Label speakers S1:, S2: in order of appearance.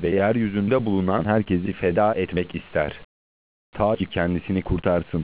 S1: ve yeryüzünde bulunan herkesi feda etmek ister. Ta ki kendisini kurtarsın.